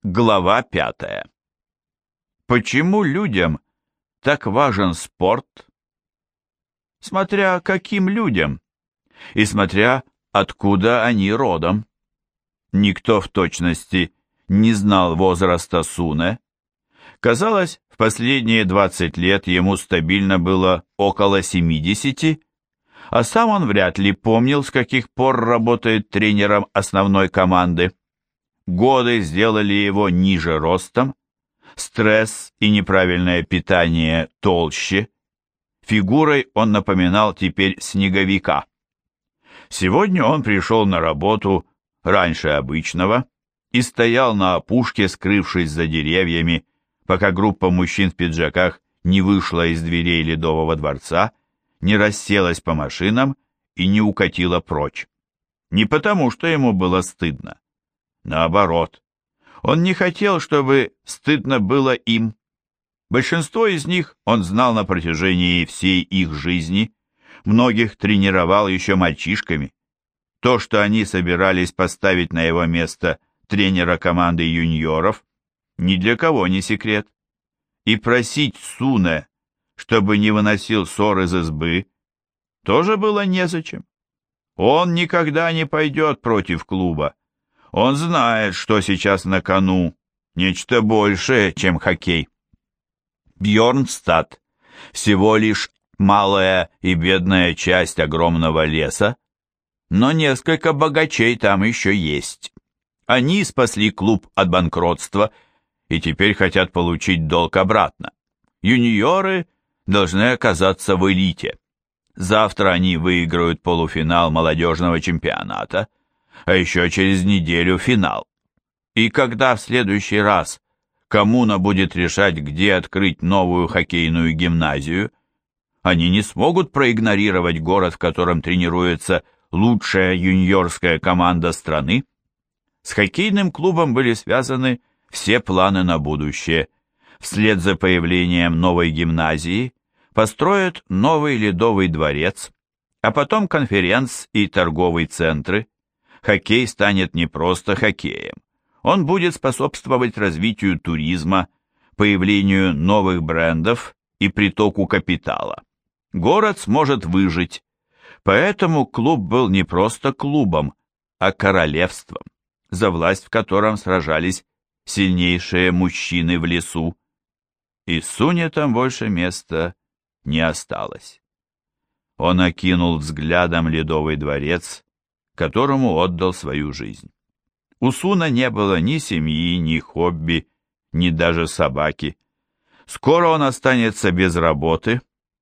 Глава 5. Почему людям так важен спорт? Смотря каким людям, и смотря откуда они родом. Никто в точности не знал возраста Суне. Казалось, в последние 20 лет ему стабильно было около 70, а сам он вряд ли помнил, с каких пор работает тренером основной команды. Годы сделали его ниже ростом, стресс и неправильное питание толще. Фигурой он напоминал теперь снеговика. Сегодня он пришел на работу раньше обычного и стоял на опушке, скрывшись за деревьями, пока группа мужчин в пиджаках не вышла из дверей Ледового дворца, не расселась по машинам и не укатила прочь. Не потому, что ему было стыдно. Наоборот, он не хотел, чтобы стыдно было им. Большинство из них он знал на протяжении всей их жизни, многих тренировал еще мальчишками. То, что они собирались поставить на его место тренера команды юниоров, ни для кого не секрет. И просить Суне, чтобы не выносил ссор из избы, тоже было незачем. Он никогда не пойдет против клуба. Он знает, что сейчас на кону, нечто большее, чем хоккей. Бьорнстад всего лишь малая и бедная часть огромного леса, но несколько богачей там еще есть. Они спасли клуб от банкротства и теперь хотят получить долг обратно. Юниоры должны оказаться в элите. Завтра они выиграют полуфинал молодежного чемпионата, а еще через неделю финал. И когда в следующий раз коммуна будет решать, где открыть новую хоккейную гимназию, они не смогут проигнорировать город, в котором тренируется лучшая юниорская команда страны. С хоккейным клубом были связаны все планы на будущее. Вслед за появлением новой гимназии построят новый Ледовый дворец, а потом конференц- и торговые центры. Хоккей станет не просто хоккеем. Он будет способствовать развитию туризма, появлению новых брендов и притоку капитала. Город сможет выжить. Поэтому клуб был не просто клубом, а королевством, за власть в котором сражались сильнейшие мужчины в лесу. И Суне там больше места не осталось. Он окинул взглядом Ледовый дворец, которому отдал свою жизнь. У Суна не было ни семьи, ни хобби, ни даже собаки. Скоро он останется без работы.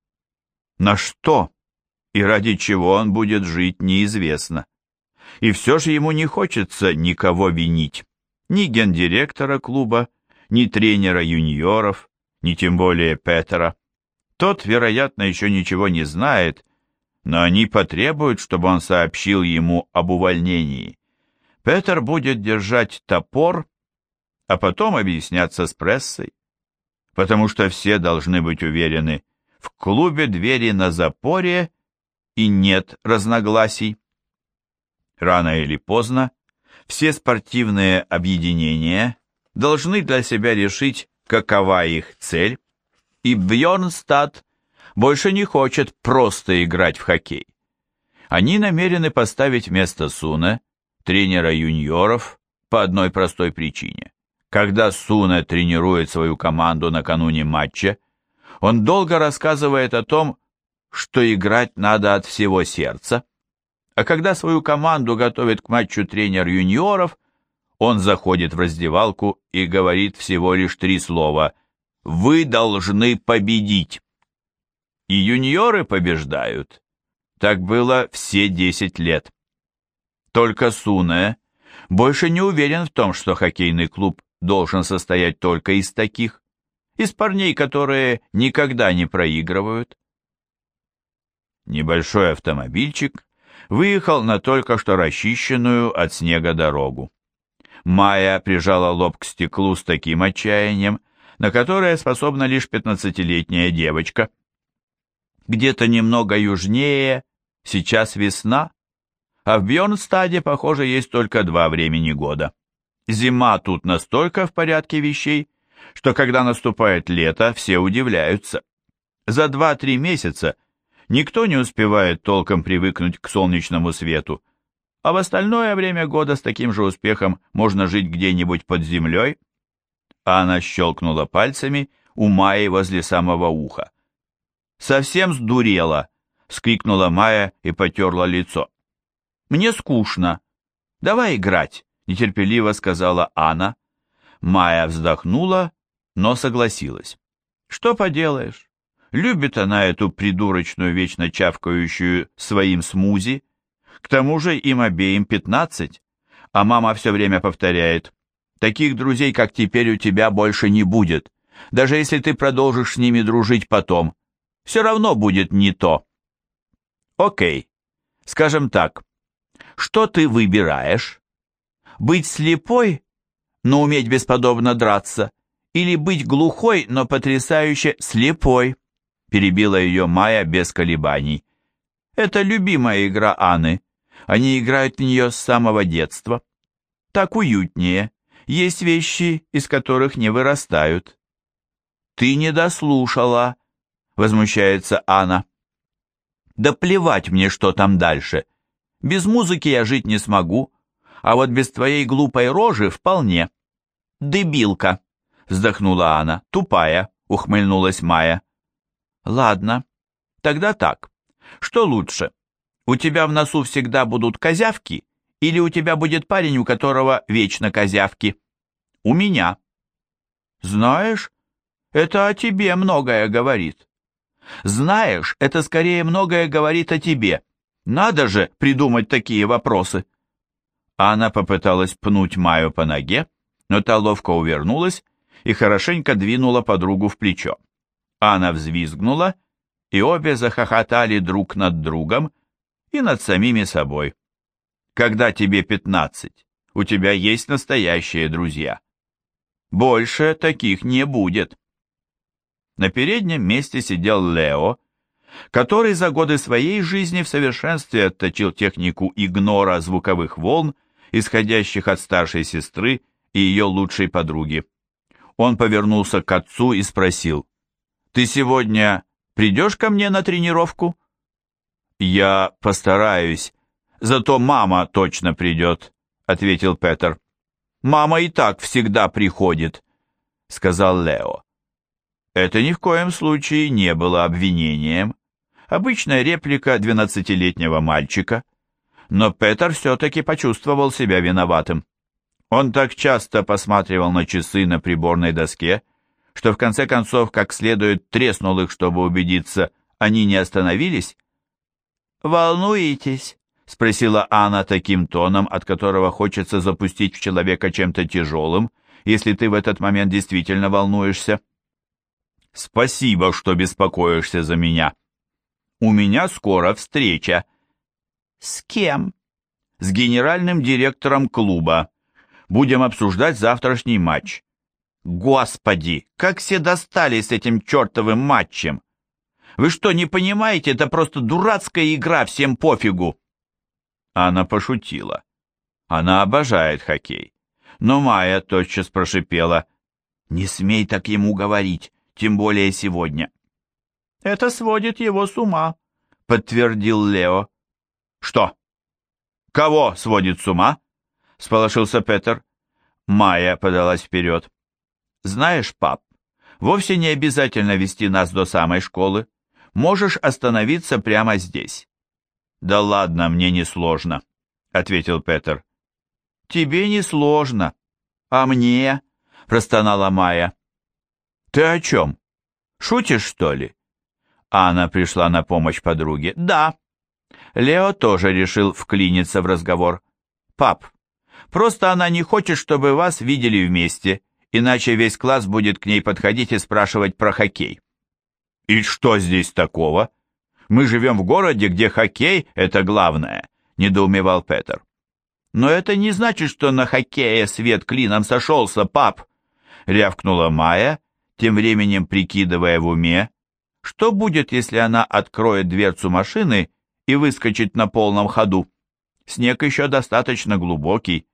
На что и ради чего он будет жить, неизвестно. И все же ему не хочется никого винить. Ни гендиректора клуба, ни тренера юниоров, ни тем более Петера. Тот, вероятно, еще ничего не знает, но они потребуют, чтобы он сообщил ему об увольнении. Петер будет держать топор, а потом объясняться с прессой, потому что все должны быть уверены, в клубе двери на запоре и нет разногласий. Рано или поздно все спортивные объединения должны для себя решить, какова их цель, и Бьорнстад больше не хочет просто играть в хоккей. Они намерены поставить вместо Суне тренера юниоров по одной простой причине. Когда Суне тренирует свою команду накануне матча, он долго рассказывает о том, что играть надо от всего сердца, а когда свою команду готовит к матчу тренер юниоров, он заходит в раздевалку и говорит всего лишь 3 слова: «Вы должны победить». И юниоры побеждают. Так было все 10 лет. Только Суне больше не уверен в том, что хоккейный клуб должен состоять только из таких, из парней, которые никогда не проигрывают. Небольшой автомобильчик выехал на только что расчищенную от снега дорогу. Майя прижала лоб к стеклу с таким отчаянием, на которое способна лишь 15-летняя девочка. Где-то немного южнее сейчас весна, а в Бьорнстаде, похоже, есть только 2 времени года. Зима тут настолько в порядке вещей, что когда наступает лето, все удивляются. За 2-3 месяца никто не успевает толком привыкнуть к солнечному свету, а в остальное время года с таким же успехом можно жить где-нибудь под землей. Она щелкнула пальцами у Майи возле самого уха. «Совсем сдурела!» — вскрикнула Майя и потерла лицо. «Мне скучно. Давай играть!» — нетерпеливо сказала Анна. Майя вздохнула, но согласилась. «Что поделаешь? Любит она эту придурочную, вечно чавкающую своим смузи. К тому же им обеим 15, а мама все время повторяет: таких друзей, как теперь, у тебя больше не будет, даже если ты продолжишь с ними дружить потом. Все равно будет не то». «Окей, скажем так, что ты выбираешь? Быть слепой, но уметь бесподобно драться, или быть глухой, но потрясающе слепой?» Перебила ее Майя без колебаний. «Это любимая игра Анны. Они играют в нее с самого детства. Так уютнее. Есть вещи, из которых не вырастают». «Ты не дослушала», — возмущается Анна. «Да плевать мне, что там дальше. Без музыки я жить не смогу, а вот без твоей глупой рожи вполне». «Дебилка», — вздохнула Анна. «Тупая», — ухмыльнулась Майя. «Ладно, тогда так. Что лучше? У тебя в носу всегда будут козявки, или у тебя будет парень, у которого вечно козявки?» «У меня». «Знаешь, это о тебе многое говорит». «Знаешь, это скорее многое говорит о тебе. Надо же придумать такие вопросы». Анна попыталась пнуть Майю по ноге, но та ловко увернулась и хорошенько двинула подругу в плечо. Анна взвизгнула, и обе захохотали друг над другом и над самими собой. Когда тебе 15, у тебя есть настоящие друзья. Больше таких не будет. На переднем месте сидел Лео, который за годы своей жизни в совершенстве отточил технику игнора звуковых волн, исходящих от старшей сестры и ее лучшей подруги. Он повернулся к отцу и спросил: «Ты сегодня придешь ко мне на тренировку?» «Я постараюсь, зато мама точно придет», — ответил Петер. «Мама и так всегда приходит», — сказал Лео. Это ни в коем случае не было обвинением. Обычная реплика 12-летнего мальчика. Но Петер все-таки почувствовал себя виноватым. Он так часто посматривал на часы на приборной доске, что в конце концов как следует треснул их, чтобы убедиться, они не остановились. «Волнуетесь?» — спросила Анна таким тоном, от которого хочется запустить в человека чем-то тяжелым, если ты в этот момент действительно волнуешься. «Спасибо, что беспокоишься за меня. У меня скоро встреча». «С кем?» «С генеральным директором клуба. Будем обсуждать завтрашний матч». «Господи, как все достали с этим чертовым матчем! Вы что, не понимаете, это просто дурацкая игра, всем пофигу!» Она пошутила. Она обожает хоккей. Но Майя тотчас прошипела: «Не смей так ему говорить, тем более сегодня». «Это сводит его с ума», — подтвердил Лео. «Что? Кого сводит с ума?» — сполошился Петер. Майя подалась вперед. «Знаешь, пап, вовсе не обязательно вести нас до самой школы. Можешь остановиться прямо здесь». «Да ладно, мне не сложно», — ответил Петер. «Тебе не сложно, а мне?» — простонала Майя. «Ты о чем? Шутишь, что ли?» Анна пришла на помощь подруге. «Да». Лео тоже решил вклиниться в разговор. «Пап, просто она не хочет, чтобы вас видели вместе, иначе весь класс будет к ней подходить и спрашивать про хоккей». «И что здесь такого? Мы живем в городе, где хоккей — это главное», — недоумевал Петер. «Но это не значит, что на хоккее свет клином сошелся, пап», — рявкнула Майя, тем временем прикидывая в уме, что будет, если она откроет дверцу машины и выскочит на полном ходу. Снег еще достаточно глубокий.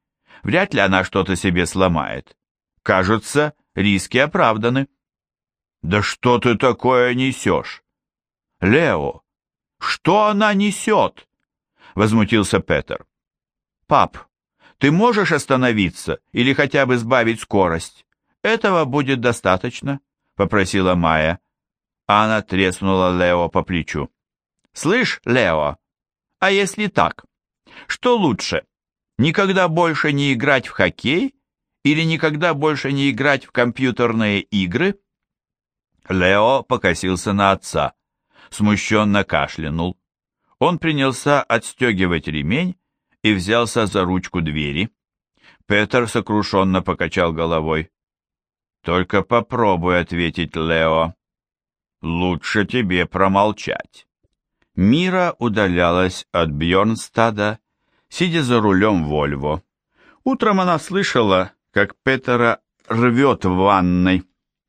Вряд ли она что-то себе сломает. Кажется, риски оправданы. Да что ты такое несешь? Лео, что она несет? Возмутился Петер. Пап, ты можешь остановиться или хотя бы сбавить скорость? Этого будет достаточно, попросила Майя. А она треснула Лео по плечу. Слышь, Лео, а если так? Что лучше, никогда больше не играть в хоккей или никогда больше не играть в компьютерные игры? Лео покосился на отца, смущенно кашлянул. Он принялся отстегивать ремень и взялся за ручку двери. Петер сокрушенно покачал головой. «Только попробуй ответить, Лео. Лучше тебе промолчать». Мира удалялась от Бьорнстада, сидя за рулем Вольво. Утром она слышала, как Петера рвет в ванной.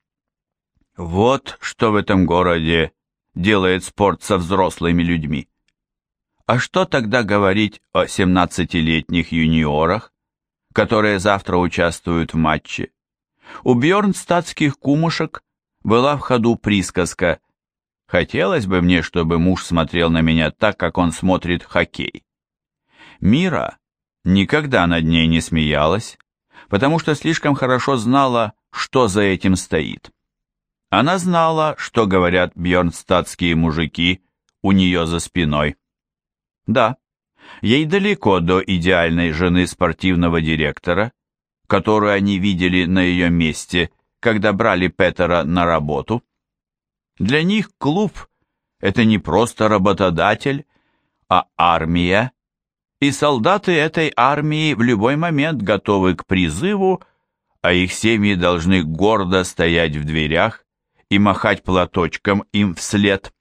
Вот что в этом городе делает спорт со взрослыми людьми. А что тогда говорить о 17-летних юниорах, которые завтра участвуют в матче? У бьорнстадтских кумушек была в ходу присказка: «Хотелось бы мне, чтобы муж смотрел на меня так, как он смотрит хоккей». Мира никогда над ней не смеялась, потому что слишком хорошо знала, что за этим стоит. Она знала, что говорят бьорнстадтские мужики у нее за спиной. Да, ей далеко до идеальной жены спортивного директора, которую они видели на ее месте, когда брали Петера на работу. Для них клуб – это не просто работодатель, а армия, и солдаты этой армии в любой момент готовы к призыву, а их семьи должны гордо стоять в дверях и махать платочком им вслед.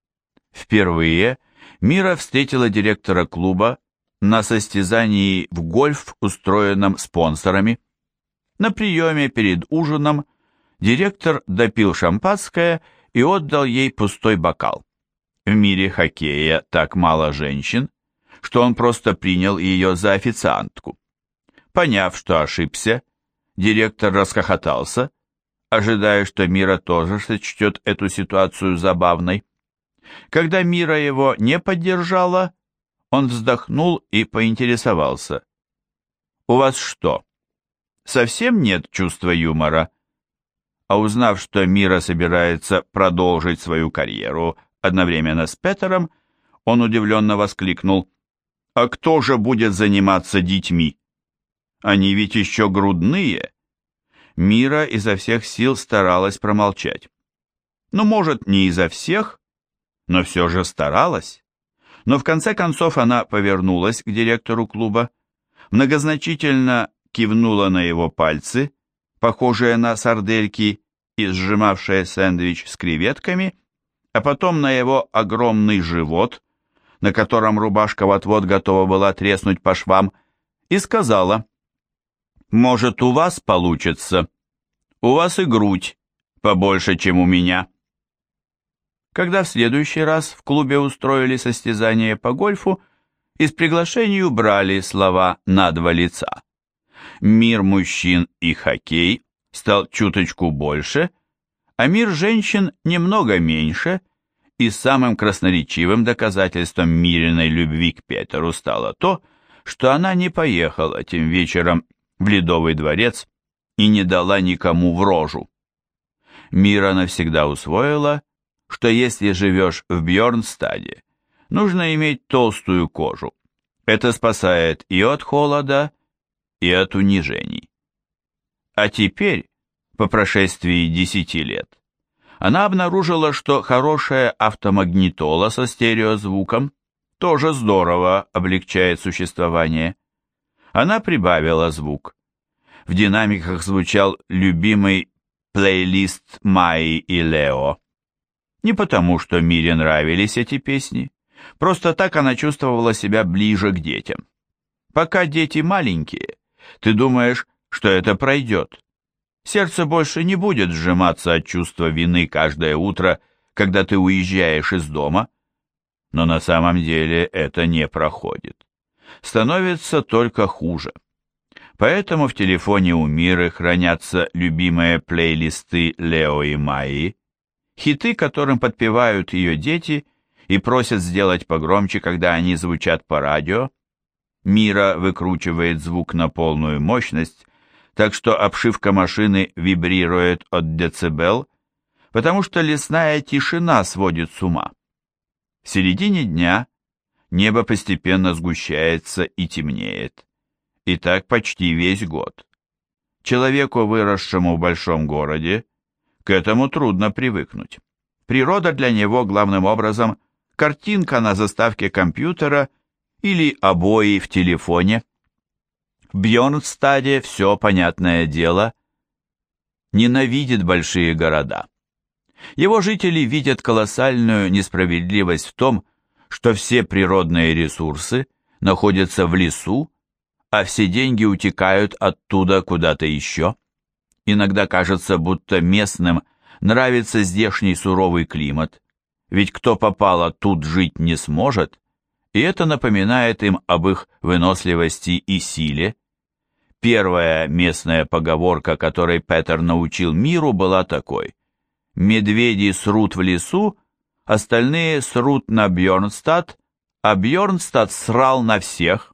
Впервые Мира встретила директора клуба на состязании в гольф, устроенном спонсорами. На приеме перед ужином директор допил шампанское и отдал ей пустой бокал. В мире хоккея так мало женщин, что он просто принял ее за официантку. Поняв, что ошибся, директор расхохотался, ожидая, что Мира тоже сочтет эту ситуацию забавной. Когда Мира его не поддержала, он вздохнул и поинтересовался: «У вас что, совсем нет чувства юмора?» А узнав, что Мира собирается продолжить свою карьеру одновременно с Петером, он удивленно воскликнул: «А кто же будет заниматься детьми? Они ведь еще грудные!» Мира изо всех сил старалась промолчать. Ну, может, не изо всех, но все же старалась. Но в конце концов она повернулась к директору клуба, многозначительно кивнула на его пальцы, похожие на сардельки и сжимавшие сэндвич с креветками, а потом на его огромный живот, на котором рубашка вот-вот готова была треснуть по швам, и сказала: «Может, у вас получится? У вас и грудь побольше, чем у меня». Когда в следующий раз в клубе устроили состязание по гольфу, из приглашений убрали слова «на два лица». Мир мужчин и хоккей стал чуточку больше, а мир женщин немного меньше, и самым красноречивым доказательством Мириной любви к Петеру стало то, что она не поехала тем вечером в Ледовый дворец и не дала никому в рожу. Мира навсегда усвоила, что если живешь в Бьорнстаде, нужно иметь толстую кожу. Это спасает и от холода, и от унижений. А теперь, по прошествии 10 лет, она обнаружила, что хорошая автомагнитола со стереозвуком тоже здорово облегчает существование. Она прибавила звук. В динамиках звучал любимый плейлист Майи и Лео. Не потому, что Мире нравились эти песни, просто так она чувствовала себя ближе к детям. Пока дети маленькие, ты думаешь, что это пройдет. Сердце больше не будет сжиматься от чувства вины каждое утро, когда ты уезжаешь из дома. Но на самом деле это не проходит. Становится только хуже. Поэтому в телефоне у Миры хранятся любимые плейлисты Лео и Майи, хиты, которым подпевают ее дети и просят сделать погромче, когда они звучат по радио. Мира выкручивает звук на полную мощность, так что обшивка машины вибрирует от децибел, потому что лесная тишина сводит с ума. В середине дня небо постепенно сгущается и темнеет. И так почти весь год. Человеку, выросшему в большом городе, к этому трудно привыкнуть. Природа для него главным образом картинка на заставке компьютера или обои в телефоне. В Бьорнстаде все, понятное дело, ненавидит большие города. Его жители видят колоссальную несправедливость в том, что все природные ресурсы находятся в лесу, а все деньги утекают оттуда куда-то еще. Иногда кажется, будто местным нравится здешний суровый климат, ведь кто попало тут жить не сможет, и это напоминает им об их выносливости и силе. Первая местная поговорка, которой Петер научил Миру, была такой: «Медведи срут в лесу, остальные срут на Бьорнстад, а Бьорнстад срал на всех».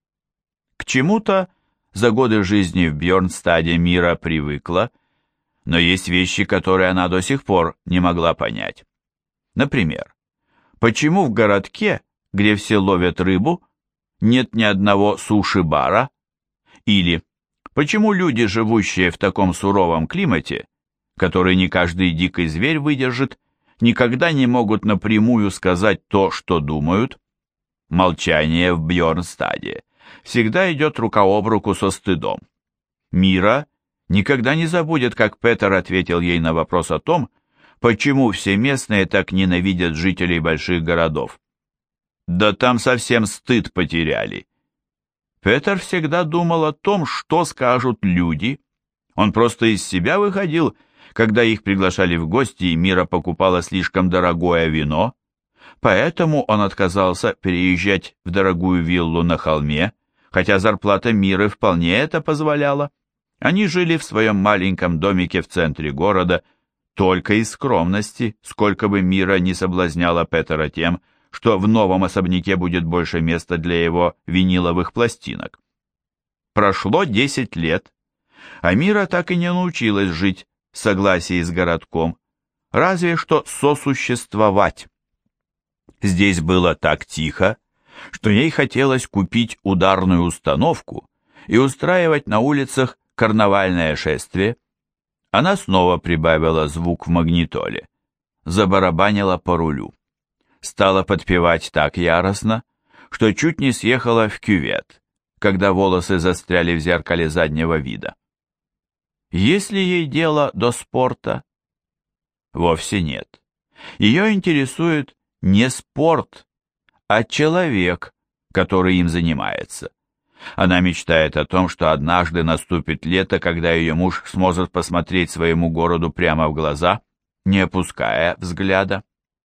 К чему-то за годы жизни в Бьорнстаде Мира привыкла, но есть вещи, которые она до сих пор не могла понять. Например, почему в городке, где все ловят рыбу, нет ни одного суши-бара? Или почему люди, живущие в таком суровом климате, который не каждый дикий зверь выдержит, никогда не могут напрямую сказать то, что думают? Молчание в Бьорнстаде всегда идет рука об руку со стыдом. Мира никогда не забудет, как Петер ответил ей на вопрос о том, почему все местные так ненавидят жителей больших городов. Да там совсем стыд потеряли. Петер всегда думал о том, что скажут люди. Он просто из себя выходил, когда их приглашали в гости, и Мира покупала слишком дорогое вино. Поэтому он отказался переезжать в дорогую виллу на холме, хотя зарплата Миры вполне это позволяла. Они жили в своем маленьком домике в центре города только из скромности, сколько бы Мира не соблазняла Петера тем, что в новом особняке будет больше места для его виниловых пластинок. Прошло 10 лет, а Мира так и не научилась жить в согласии с городком, разве что сосуществовать. Здесь было так тихо, что ей хотелось купить ударную установку и устраивать на улицах карнавальное шествие. Она снова прибавила звук в магнитоле, забарабанила по рулю. Стала подпевать так яростно, что чуть не съехала в кювет, когда волосы застряли в зеркале заднего вида. Есть ли ей дело до спорта? Вовсе нет. Ее интересует не спорт, а человек, который им занимается. Она мечтает о том, что однажды наступит лето, когда ее муж сможет посмотреть своему городу прямо в глаза, не опуская взгляда.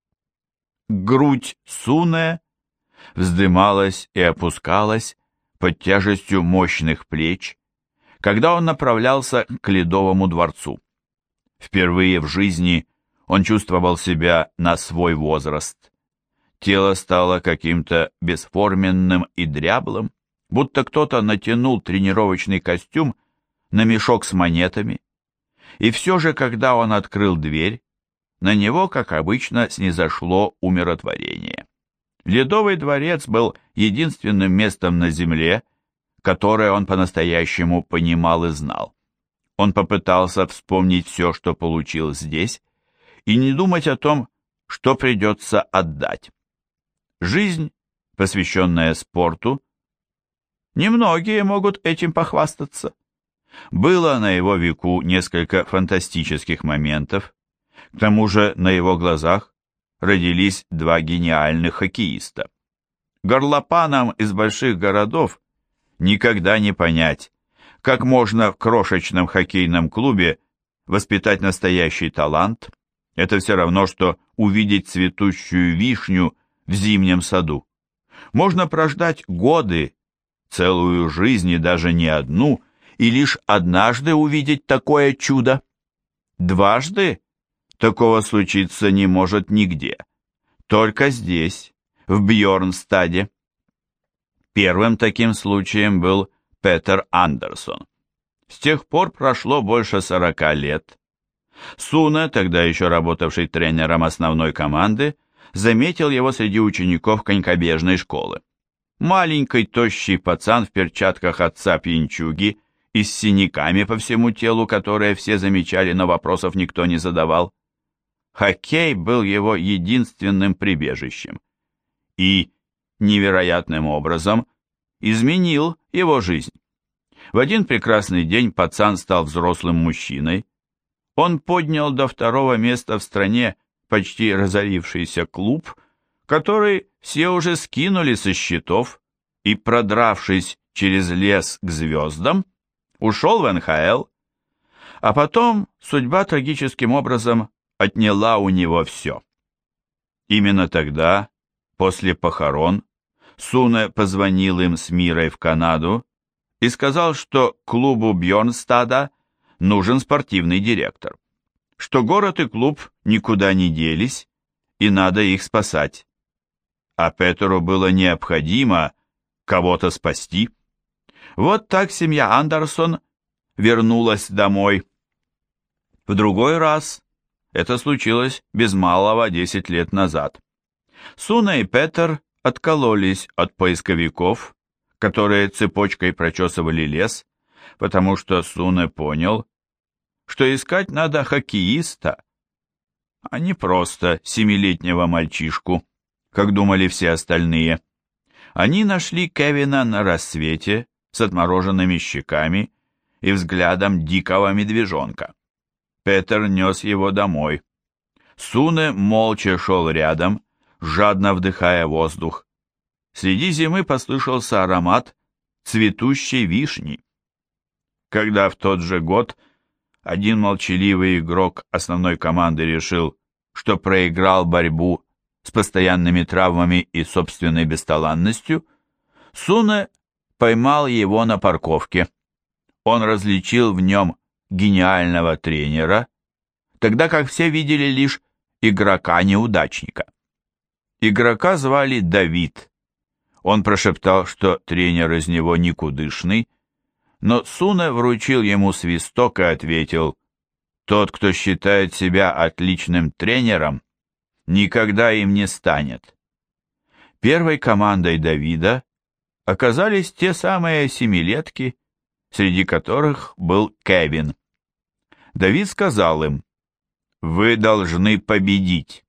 Грудь Суне вздымалась и опускалась под тяжестью мощных плеч, когда он направлялся к Ледовому дворцу. Впервые в жизни он чувствовал себя на свой возраст. Тело стало каким-то бесформенным и дряблым, будто кто-то натянул тренировочный костюм на мешок с монетами. И все же, когда он открыл дверь, на него, как обычно, снизошло умиротворение. Ледовый дворец был единственным местом на земле, которое он по-настоящему понимал и знал. Он попытался вспомнить все, что получил здесь, и не думать о том, что придется отдать. Жизнь, посвященная спорту, немногие могут этим похвастаться. Было на его веку несколько фантастических моментов. К тому же на его глазах родились два гениальных хоккеиста. Горлопанам из больших городов никогда не понять, как можно в крошечном хоккейном клубе воспитать настоящий талант. Это все равно, что увидеть цветущую вишню в зимнем саду. Можно прождать годы, целую жизнь и даже не одну, и лишь однажды увидеть такое чудо? Дважды такого случиться не может нигде, только здесь, в Бьорнстаде. Первым таким случаем был Петер Андерсон. С тех пор прошло больше 40 лет. Суне, тогда еще работавший тренером основной команды, заметил его среди учеников конькобежной школы. Маленький тощий пацан в перчатках отца пьянчуги и с синяками по всему телу, которые все замечали, но вопросов никто не задавал. Хоккей был его единственным прибежищем и невероятным образом изменил его жизнь. В один прекрасный день пацан стал взрослым мужчиной. Он поднял до 2-го места в стране почти разорившийся клуб, который все уже скинули со счетов, и, продравшись через лес к звездам, ушел в НХЛ. А потом судьба трагическим образом отняла у него все. Именно тогда, после похорон, Суне позвонил им с Мирой в Канаду и сказал, что клубу Бьорнстада нужен спортивный директор, что город и клуб никуда не делись, и надо их спасать. А Петеру было необходимо кого-то спасти. Вот так семья Андерсон вернулась домой. В другой раз это случилось без малого 10 лет назад. Суне и Петер откололись от поисковиков, которые цепочкой прочесывали лес, потому что Суне понял, что искать надо хоккеиста, а не просто 7-летнего мальчишку, как думали все остальные. Они нашли Кевина на рассвете с отмороженными щеками и взглядом дикого медвежонка. Петер нес его домой. Суне молча шел рядом, жадно вдыхая воздух. Среди зимы послышался аромат цветущей вишни. Когда в тот же год один молчаливый игрок основной команды решил, что проиграл борьбу с постоянными травмами и собственной бесталанностью, Суне поймал его на парковке. Он различил в нем гениального тренера, тогда как все видели лишь игрока-неудачника. Игрока звали Давид. Он прошептал, что тренер из него никудышный, но Суне вручил ему свисток и ответил: «Тот, кто считает себя отличным тренером, никогда им не станет». Первой командой Давида оказались те самые 7-летки, среди которых был Кевин. Давид сказал им: «Вы должны победить».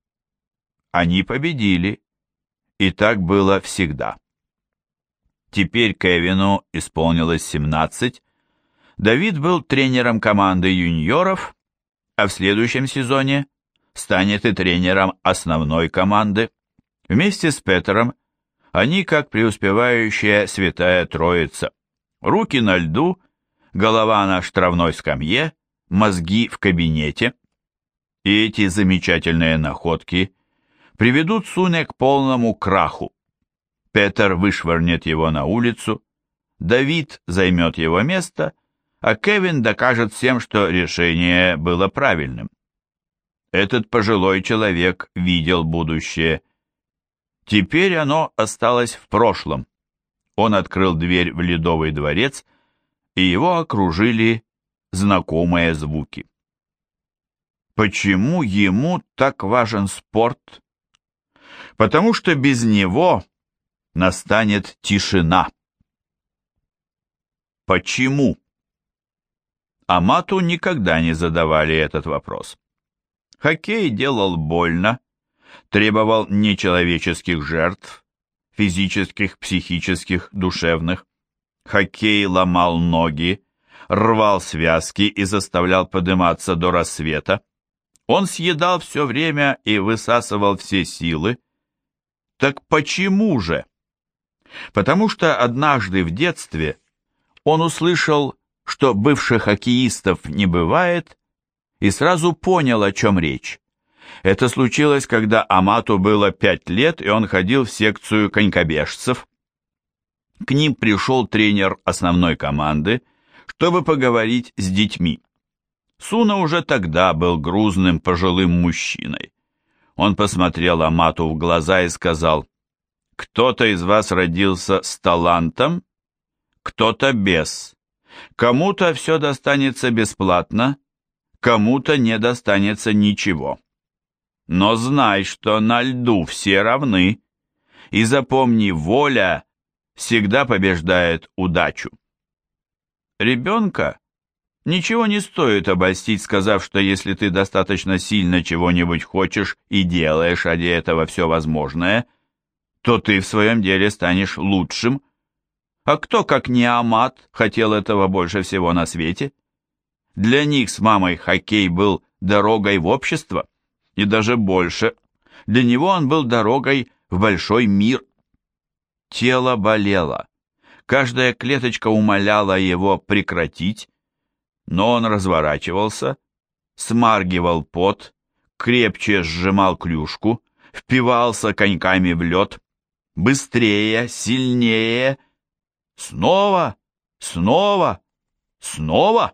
Они победили, и так было всегда. Теперь Кевину исполнилось 17, Давид был тренером команды юниоров, а в следующем сезоне станет и тренером основной команды. Вместе с Петером они как преуспевающая святая троица. Руки на льду, голова на штрафной скамье, мозги в кабинете. И эти замечательные находки приведут Суне к полному краху. Петер вышвырнет его на улицу, Давид займет его место, а Кевин докажет всем, что решение было правильным. Этот пожилой человек видел будущее. Теперь оно осталось в прошлом. Он открыл дверь в Ледовый дворец, и его окружили знакомые звуки. Почему ему так важен спорт? Потому что без него настанет тишина. Почему? Амату никогда не задавали этот вопрос. Хоккей делал больно, требовал нечеловеческих жертв, физических, психических, душевных. Хоккей ломал ноги, рвал связки и заставлял подниматься до рассвета. Он съедал все время и высасывал все силы. Так почему же? Потому что однажды в детстве он услышал, что бывших хоккеистов не бывает, и сразу понял, о чем речь. Это случилось, когда Амату было 5 лет, и он ходил в секцию конькобежцев. К ним пришел тренер основной команды, чтобы поговорить с детьми. Суна уже тогда был грузным пожилым мужчиной. Он посмотрел Амату в глаза и сказал: «Кто-то из вас родился с талантом, кто-то без. Кому-то все достанется бесплатно, кому-то не достанется ничего. Но знай, что на льду все равны, и запомни, воля всегда побеждает удачу». Ребенка ничего не стоит обольстить, сказав, что если ты достаточно сильно чего-нибудь хочешь и делаешь ради этого все возможное, то ты в своем деле станешь лучшим. А кто, как не Амат, хотел этого больше всего на свете? Для них с мамой хоккей был дорогой в общество, и даже больше. Для него он был дорогой в большой мир. Тело болело. Каждая клеточка умоляла его прекратить, но он разворачивался, смаргивал пот, крепче сжимал клюшку, впивался коньками в лед, быстрее, сильнее, снова, снова, снова.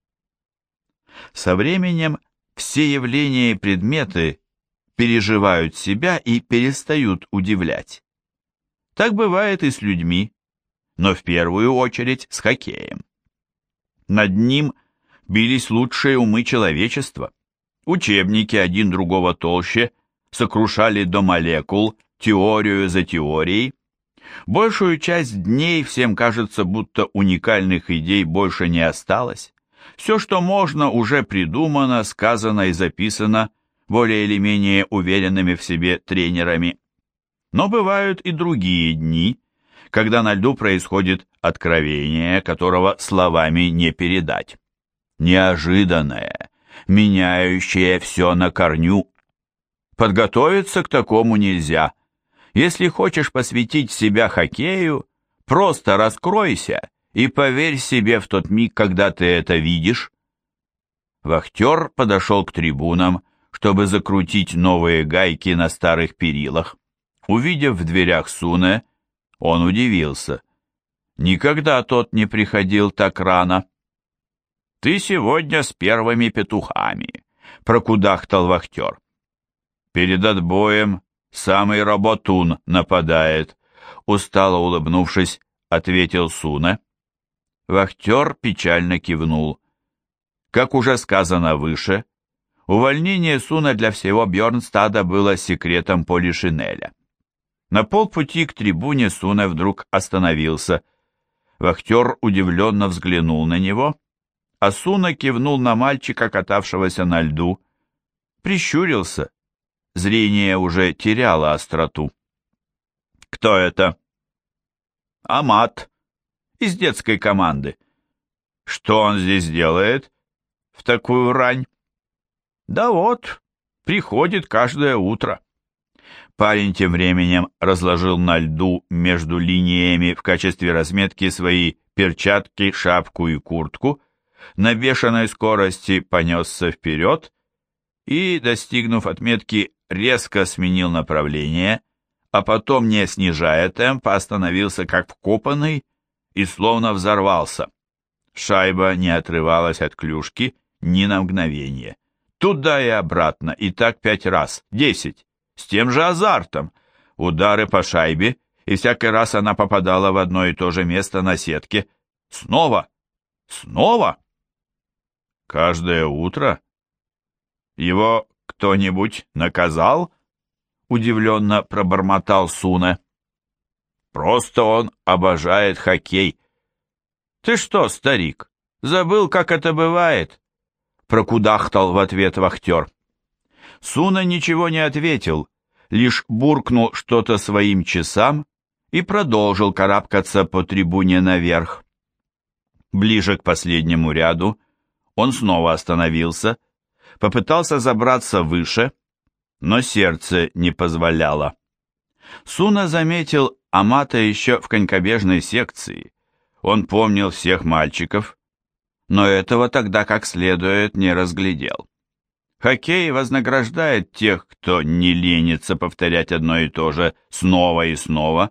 Со временем все явления и предметы переживают себя и перестают удивлять. Так бывает и с людьми, но в первую очередь с хоккеем. Над ним бились лучшие умы человечества. Учебники, один другого толще, сокрушали до молекул, теорию за теорией. Большую часть дней всем кажется, будто уникальных идей больше не осталось. Все, что можно, уже придумано, сказано и записано более или менее уверенными в себе тренерами. Но бывают и другие дни, когда на льду происходит откровение, которого словами не передать. Неожиданное, меняющее все на корню. Подготовиться к такому нельзя. Если хочешь посвятить себя хоккею, просто раскройся и поверь себе в тот миг, когда ты это видишь. Вахтер подошел к трибунам, чтобы закрутить новые гайки на старых перилах. Увидев в дверях Суне, он удивился. Никогда тот не приходил так рано. «Ты сегодня с первыми петухами», — прокудахтал вахтер. «Перед отбоем самый работун нападает», — устало улыбнувшись, ответил Суне. Вахтер печально кивнул. Как уже сказано выше, увольнение Суне для всего Бьернстада было секретом полишинеля. На полпути к трибуне Суне вдруг остановился. Вахтер удивленно взглянул на него, а Суне кивнул на мальчика, катавшегося на льду. Прищурился. Зрение уже теряло остроту. «Кто это?» «Амат, из детской команды». «Что он здесь делает в такую рань?» «Да вот, приходит каждое утро». Парень тем временем разложил на льду между линиями в качестве разметки свои перчатки, шапку и куртку, на бешеной скорости понесся вперед и, достигнув отметки, резко сменил направление, а потом, не снижая темпа, остановился как вкопанный и словно взорвался. Шайба не отрывалась от клюшки ни на мгновение. Туда и обратно, и так 5 раз, 10. С тем же азартом. Удары по шайбе, и всякий раз она попадала в одно и то же место на сетке. Снова! Снова! Каждое утро? Его кто-нибудь наказал? Удивленно пробормотал Суне. Просто он обожает хоккей. Ты что, старик, забыл, как это бывает? Прокудахтал в ответ вахтер. Суне ничего не ответил, лишь буркнул что-то своим часам и продолжил карабкаться по трибуне наверх. Ближе к последнему ряду он снова остановился, попытался забраться выше, но сердце не позволяло. Суне заметил Амата еще в конькобежной секции. Он помнил всех мальчиков, но этого тогда как следует не разглядел. Хоккей вознаграждает тех, кто не ленится повторять одно и то же снова и снова,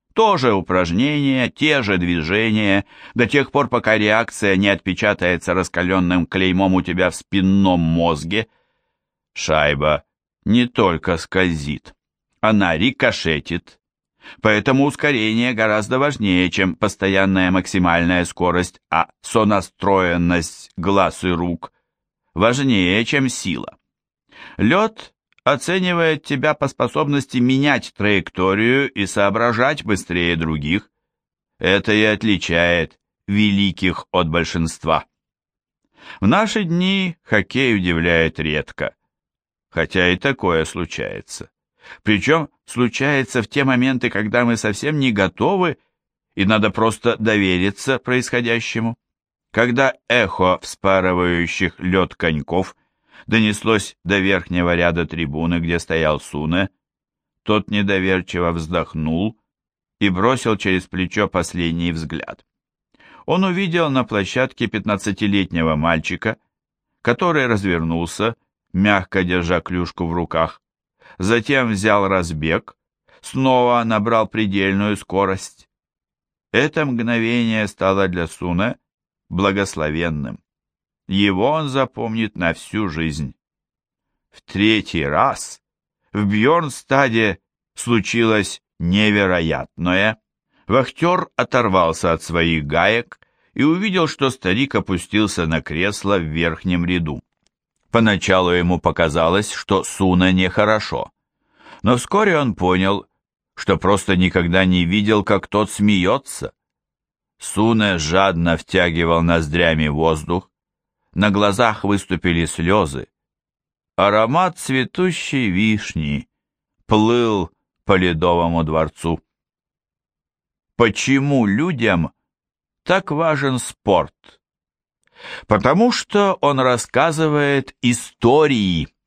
Тоже упражнения, те же движения, до тех пор, пока реакция не отпечатается раскаленным клеймом у тебя в спинном мозге. Шайба не только скользит, она рикошетит. Поэтому ускорение гораздо важнее, чем постоянная максимальная скорость, а сонастроенность глаз и рук важнее, чем сила. Лед оценивает тебя по способности менять траекторию и соображать быстрее других. Это и отличает великих от большинства. В наши дни хоккей удивляет редко, хотя и такое случается. Причем случается в те моменты, когда мы совсем не готовы, и надо просто довериться происходящему. Когда эхо вспарывающих лед коньков донеслось до верхнего ряда трибуны, где стоял Суне, тот недоверчиво вздохнул и бросил через плечо последний взгляд. Он увидел на площадке 15-летнего мальчика, который развернулся, мягко держа клюшку в руках, затем взял разбег, снова набрал предельную скорость. Это мгновение стало для Суне благословенным. Его он запомнит на всю жизнь. В третий раз в Бьорнстаде случилось невероятное. Вахтер оторвался от своих гаек и увидел, что старик опустился на кресло в верхнем ряду. Поначалу ему показалось, что Суне нехорошо, но вскоре он понял, что просто никогда не видел, как тот смеется. Суне жадно втягивал ноздрями воздух, на глазах выступили слезы. Аромат цветущей вишни плыл по Ледовому дворцу. Почему людям так важен спорт? Потому что он рассказывает истории.